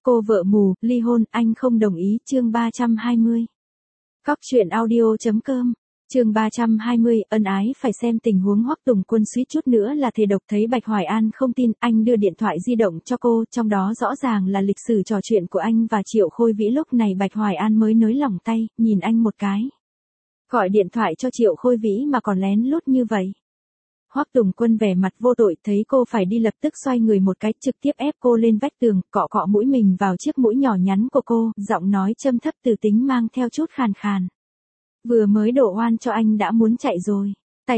Cô vợ mù, ly hôn, anh không đồng ý, chương 320. Cóc truyện audio.com, chương 320, ân ái phải xem tình huống. Hoắc Tùng Quân suýt chút nữa là thề độc. Thấy Bạch Hoài An không tin, anh đưa điện thoại di động cho cô, trong đó rõ ràng là lịch sử trò chuyện của anh và Triệu Khôi Vĩ. Lúc này Bạch Hoài An mới nới lỏng tay, nhìn anh một cái. Gọi điện thoại cho Triệu Khôi Vĩ mà còn lén lút như vậy. Hoắc Tùng Quân vẻ mặt vô tội, thấy cô phải đi lập tức xoay người một cái, trực tiếp ép cô lên vách tường, cọ cọ mũi mình vào chiếc mũi nhỏ nhắn của cô, giọng nói châm thấp từ tính mang theo chút khàn khàn. Vừa mới đổ oan cho anh đã muốn chạy rồi.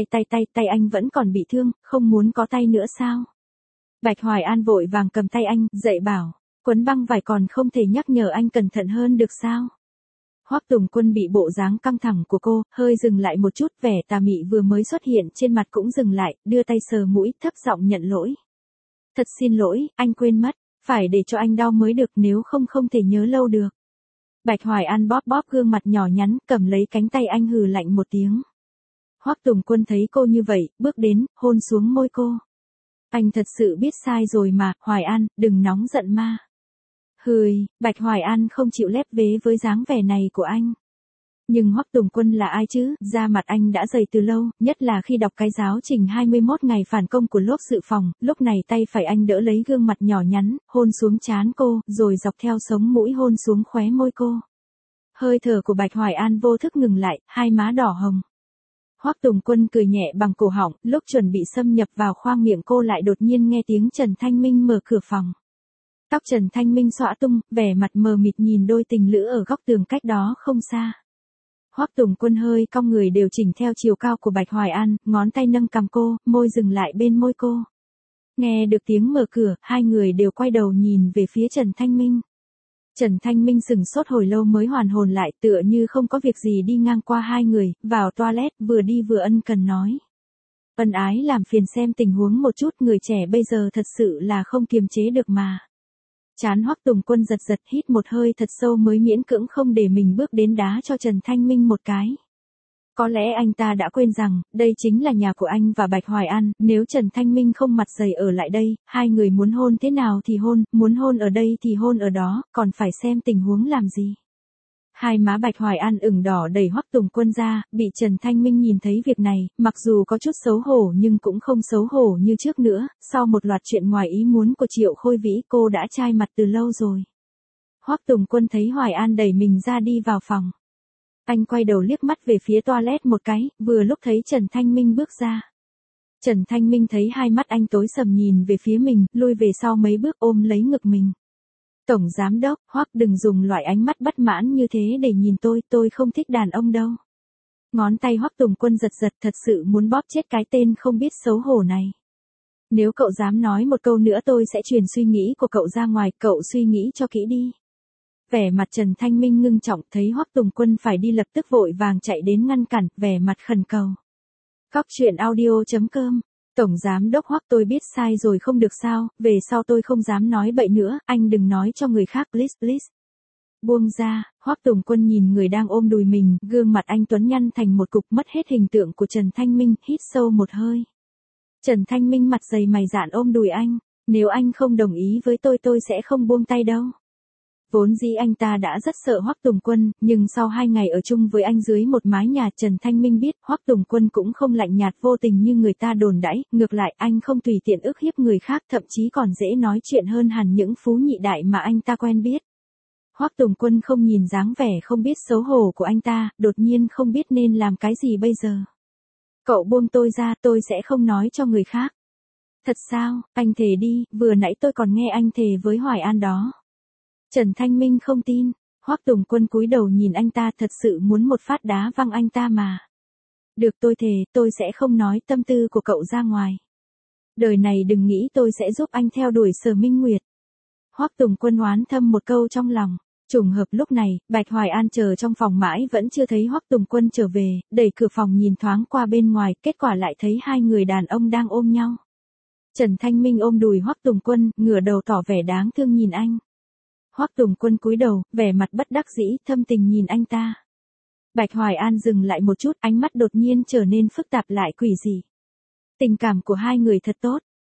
Tay anh vẫn còn bị thương, không muốn có tay nữa sao? Bạch Hoài An vội vàng cầm tay anh, dậy bảo, quấn băng vải còn không thể nhắc nhở anh cẩn thận hơn được sao? Hoắc Tùng Quân bị bộ dáng căng thẳng của cô, hơi dừng lại một chút, vẻ tà mị vừa mới xuất hiện trên mặt cũng dừng lại, đưa tay sờ mũi, thấp giọng nhận lỗi. Thật xin lỗi, anh quên mất, phải để cho anh đau mới được, nếu không không thể nhớ lâu được. Bạch Hoài An bóp bóp gương mặt nhỏ nhắn, cầm lấy cánh tay anh hừ lạnh một tiếng. Hoắc Tùng Quân thấy cô như vậy, bước đến, hôn xuống môi cô. Anh thật sự biết sai rồi mà, Hoài An, đừng nóng giận ma. Hừi, Bạch Hoài An không chịu lép vế với dáng vẻ này của anh. Nhưng Hoắc Tùng Quân là ai chứ, da mặt anh đã dày từ lâu, nhất là khi đọc cái giáo trình 21 ngày phản công của lốp dự phòng, lúc này tay phải anh đỡ lấy gương mặt nhỏ nhắn, hôn xuống trán cô, rồi dọc theo sống mũi hôn xuống khóe môi cô. Hơi thở của Bạch Hoài An vô thức ngừng lại, hai má đỏ hồng. Hoắc Tùng Quân cười nhẹ bằng cổ họng, lúc chuẩn bị xâm nhập vào khoang miệng cô lại đột nhiên nghe tiếng Trần Thanh Minh mở cửa phòng. Tóc Trần Thanh Minh xõa tung, vẻ mặt mờ mịt nhìn đôi tình lữ ở góc tường cách đó không xa. Hoắc Tùng Quân hơi cong người điều chỉnh theo chiều cao của Bạch Hoài An, ngón tay nâng cằm cô, môi dừng lại bên môi cô. Nghe được tiếng mở cửa, hai người đều quay đầu nhìn về phía Trần Thanh Minh. Trần Thanh Minh sững sốt hồi lâu mới hoàn hồn lại, tựa như không có việc gì đi ngang qua hai người, vào toilet, vừa đi vừa ân cần nói. Ân ái làm phiền xem tình huống một chút, người trẻ bây giờ thật sự là không kiềm chế được mà. Chán Hoắc Tùng Quân giật giật, hít một hơi thật sâu mới miễn cưỡng không để mình bước đến đá cho Trần Thanh Minh một cái. Có lẽ anh ta đã quên rằng, đây chính là nhà của anh và Bạch Hoài An, nếu Trần Thanh Minh không mặt dày ở lại đây, hai người muốn hôn thế nào thì hôn, muốn hôn ở đây thì hôn ở đó, còn phải xem tình huống làm gì. Hai má Bạch Hoài An ửng đỏ đẩy Hoắc Tùng Quân ra, bị Trần Thanh Minh nhìn thấy việc này, mặc dù có chút xấu hổ nhưng cũng không xấu hổ như trước nữa, sau một loạt chuyện ngoài ý muốn của Triệu Khôi Vĩ cô đã chai mặt từ lâu rồi. Hoắc Tùng Quân thấy Hoài An đẩy mình ra đi vào phòng. Anh quay đầu liếc mắt về phía toilet một cái, vừa lúc thấy Trần Thanh Minh bước ra. Trần Thanh Minh thấy hai mắt anh tối sầm nhìn về phía mình, lui về sau mấy bước ôm lấy ngực mình. Tổng giám đốc, Hoắc đừng dùng loại ánh mắt bất mãn như thế để nhìn tôi không thích đàn ông đâu. Ngón tay Hoắc Tùng Quân giật giật, thật sự muốn bóp chết cái tên không biết xấu hổ này. Nếu cậu dám nói một câu nữa tôi sẽ truyền suy nghĩ của cậu ra ngoài, cậu suy nghĩ cho kỹ đi. Vẻ mặt Trần Thanh Minh ngưng trọng, thấy Hoắc Tùng Quân phải đi lập tức vội vàng chạy đến ngăn cản, vẻ mặt khẩn cầu. Cóc truyện audio.com, Tổng giám đốc Hoắc tôi biết sai rồi không được sao, về sau tôi không dám nói bậy nữa, anh đừng nói cho người khác, please. Buông ra, Hoắc Tùng Quân nhìn người đang ôm đùi mình, gương mặt anh tuấn nhăn thành một cục, mất hết hình tượng của Trần Thanh Minh, hít sâu một hơi. Trần Thanh Minh mặt dày mày dạn ôm đùi anh, nếu anh không đồng ý với tôi sẽ không buông tay đâu. Vốn dĩ anh ta đã rất sợ Hoắc Tùng Quân, nhưng sau 2 ngày ở chung với anh dưới một mái nhà, Trần Thanh Minh biết Hoắc Tùng Quân cũng không lạnh nhạt vô tình như người ta đồn đãi, ngược lại anh không tùy tiện ức hiếp người khác, thậm chí còn dễ nói chuyện hơn hẳn những phú nhị đại mà anh ta quen biết. Hoắc Tùng Quân không nhìn dáng vẻ không biết xấu hổ của anh ta, đột nhiên không biết nên làm cái gì bây giờ. Cậu buông tôi ra, tôi sẽ không nói cho người khác. Thật sao, anh thề đi, vừa nãy tôi còn nghe anh thề với Hoài An đó. Trần Thanh Minh không tin, Hoắc Tùng Quân cúi đầu nhìn anh ta, thật sự muốn một phát đá văng anh ta mà. Được, tôi thề, tôi sẽ không nói tâm tư của cậu ra ngoài. Đời này đừng nghĩ tôi sẽ giúp anh theo đuổi Sở Minh Nguyệt. Hoắc Tùng Quân oán thầm một câu trong lòng. Trùng hợp lúc này, Bạch Hoài An chờ trong phòng mãi vẫn chưa thấy Hoắc Tùng Quân trở về, đẩy cửa phòng nhìn thoáng qua bên ngoài, kết quả lại thấy hai người đàn ông đang ôm nhau. Trần Thanh Minh ôm đùi Hoắc Tùng Quân, ngửa đầu tỏ vẻ đáng thương nhìn anh. Hoắc Tùng Quân cúi đầu, vẻ mặt bất đắc dĩ, thâm tình nhìn anh ta. Bạch Hoài An dừng lại một chút, ánh mắt đột nhiên trở nên phức tạp lại quỷ dị. Tình cảm của hai người thật tốt,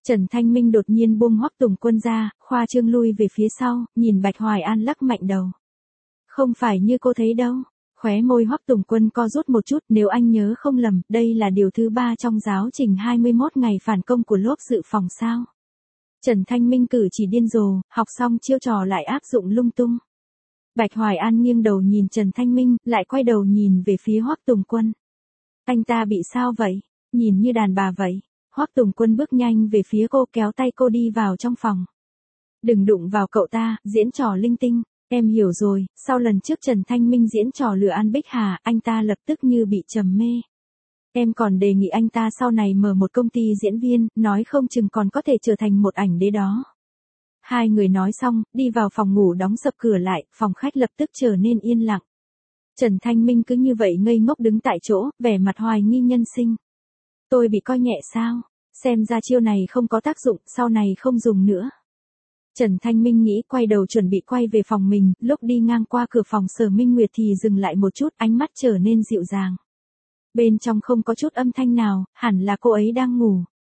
Trần Thanh Minh đột nhiên buông Hoắc Tùng Quân ra, khoa trương lui về phía sau, nhìn Bạch Hoài An lắc mạnh đầu. Không phải như cô thấy đâu. Khóe môi Hoắc Tùng Quân co rút một chút, nếu anh nhớ không lầm, đây là điều thứ 3 trong giáo trình 21 ngày phản công của lớp dự phòng sao. Trần Thanh Minh cử chỉ điên rồ, học xong chiêu trò lại áp dụng lung tung. Bạch Hoài An nghiêng đầu nhìn Trần Thanh Minh, lại quay đầu nhìn về phía Hoắc Tùng Quân. Anh ta bị sao vậy? Nhìn như đàn bà vậy. Hoắc Tùng Quân bước nhanh về phía cô, kéo tay cô đi vào trong phòng. Đừng đụng vào cậu ta, diễn trò linh tinh. Em hiểu rồi, sau lần trước Trần Thanh Minh diễn trò lừa An Bích Hà, anh ta lập tức như bị trầm mê. Em còn đề nghị anh ta sau này mở một công ty diễn viên, nói không chừng còn có thể trở thành một ảnh đế đó. Hai người nói xong, đi vào phòng ngủ đóng sập cửa lại, phòng khách lập tức trở nên yên lặng. Trần Thanh Minh cứ như vậy ngây ngốc đứng tại chỗ, vẻ mặt hoài nghi nhân sinh. Tôi bị coi nhẹ sao? Xem ra chiêu này không có tác dụng, sau này không dùng nữa. Trần Thanh Minh nghĩ, quay đầu chuẩn bị quay về phòng mình, lúc đi ngang qua cửa phòng Sở Minh Nguyệt thì dừng lại một chút, ánh mắt trở nên dịu dàng. Bên trong không có chút âm thanh nào, hẳn là cô ấy đang ngủ.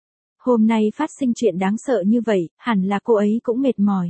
Hôm nay phát sinh chuyện đáng sợ như vậy, hẳn là cô ấy cũng mệt mỏi.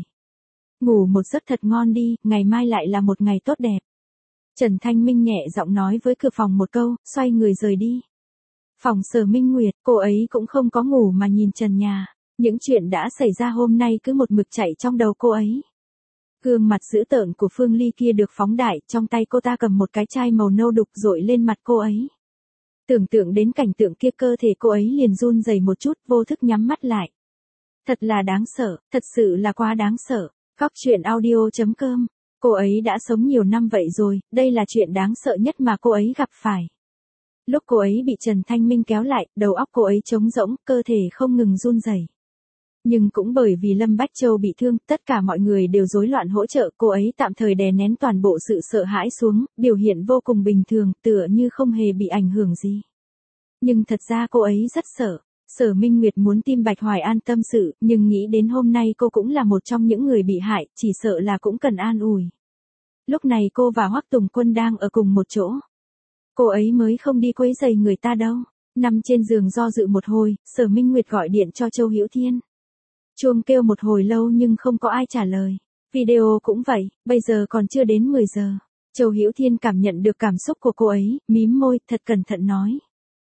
Ngủ một giấc thật ngon đi, ngày mai lại là một ngày tốt đẹp. Trần Thanh Minh nhẹ giọng nói với cửa phòng một câu, xoay người rời đi. Phòng Sở Minh Nguyệt, cô ấy cũng không có ngủ mà nhìn trần nhà. Những chuyện đã xảy ra hôm nay cứ một mực chạy trong đầu cô ấy. Gương mặt dữ tợn của Phương Ly kia được phóng đại, trong tay cô ta cầm một cái chai màu nâu đục dội lên mặt cô ấy. Tưởng tượng đến cảnh tượng kia, cơ thể cô ấy liền run rẩy một chút, vô thức nhắm mắt lại. Thật là đáng sợ, thật sự là quá đáng sợ. Góc truyện audio.com. Cô ấy đã sống nhiều năm vậy rồi, đây là chuyện đáng sợ nhất mà cô ấy gặp phải. Lúc cô ấy bị Trần Thanh Minh kéo lại, đầu óc cô ấy trống rỗng, cơ thể không ngừng run rẩy. Nhưng cũng bởi vì Lâm Bách Châu bị thương, tất cả mọi người đều rối loạn hỗ trợ, cô ấy tạm thời đè nén toàn bộ sự sợ hãi xuống, biểu hiện vô cùng bình thường, tựa như không hề bị ảnh hưởng gì. Nhưng thật ra cô ấy rất sợ. Sở Minh Nguyệt muốn tìm Bạch Hoài An tâm sự, nhưng nghĩ đến hôm nay cô cũng là một trong những người bị hại, chỉ sợ là cũng cần an ủi. Lúc này cô và Hoắc Tùng Quân đang ở cùng một chỗ. Cô ấy mới không đi quấy rầy người ta đâu. Nằm trên giường do dự một hồi, Sở Minh Nguyệt gọi điện cho Châu Hữu Thiên. Chuông kêu một hồi lâu nhưng không có ai trả lời. Video cũng vậy, bây giờ còn chưa đến 10 giờ. Châu Hữu Thiên cảm nhận được cảm xúc của cô ấy, mím môi, thật cẩn thận nói.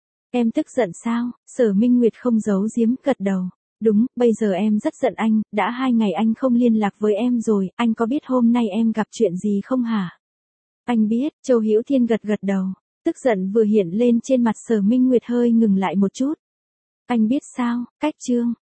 Em tức giận sao? Sở Minh Nguyệt không giấu giếm, gật đầu. Đúng, bây giờ em rất giận anh, đã 2 ngày anh không liên lạc với em rồi, anh có biết hôm nay em gặp chuyện gì không hả? Anh biết, Châu Hữu Thiên gật gật đầu. Tức giận vừa hiện lên trên mặt Sở Minh Nguyệt hơi ngừng lại một chút. Anh biết sao, cách Trương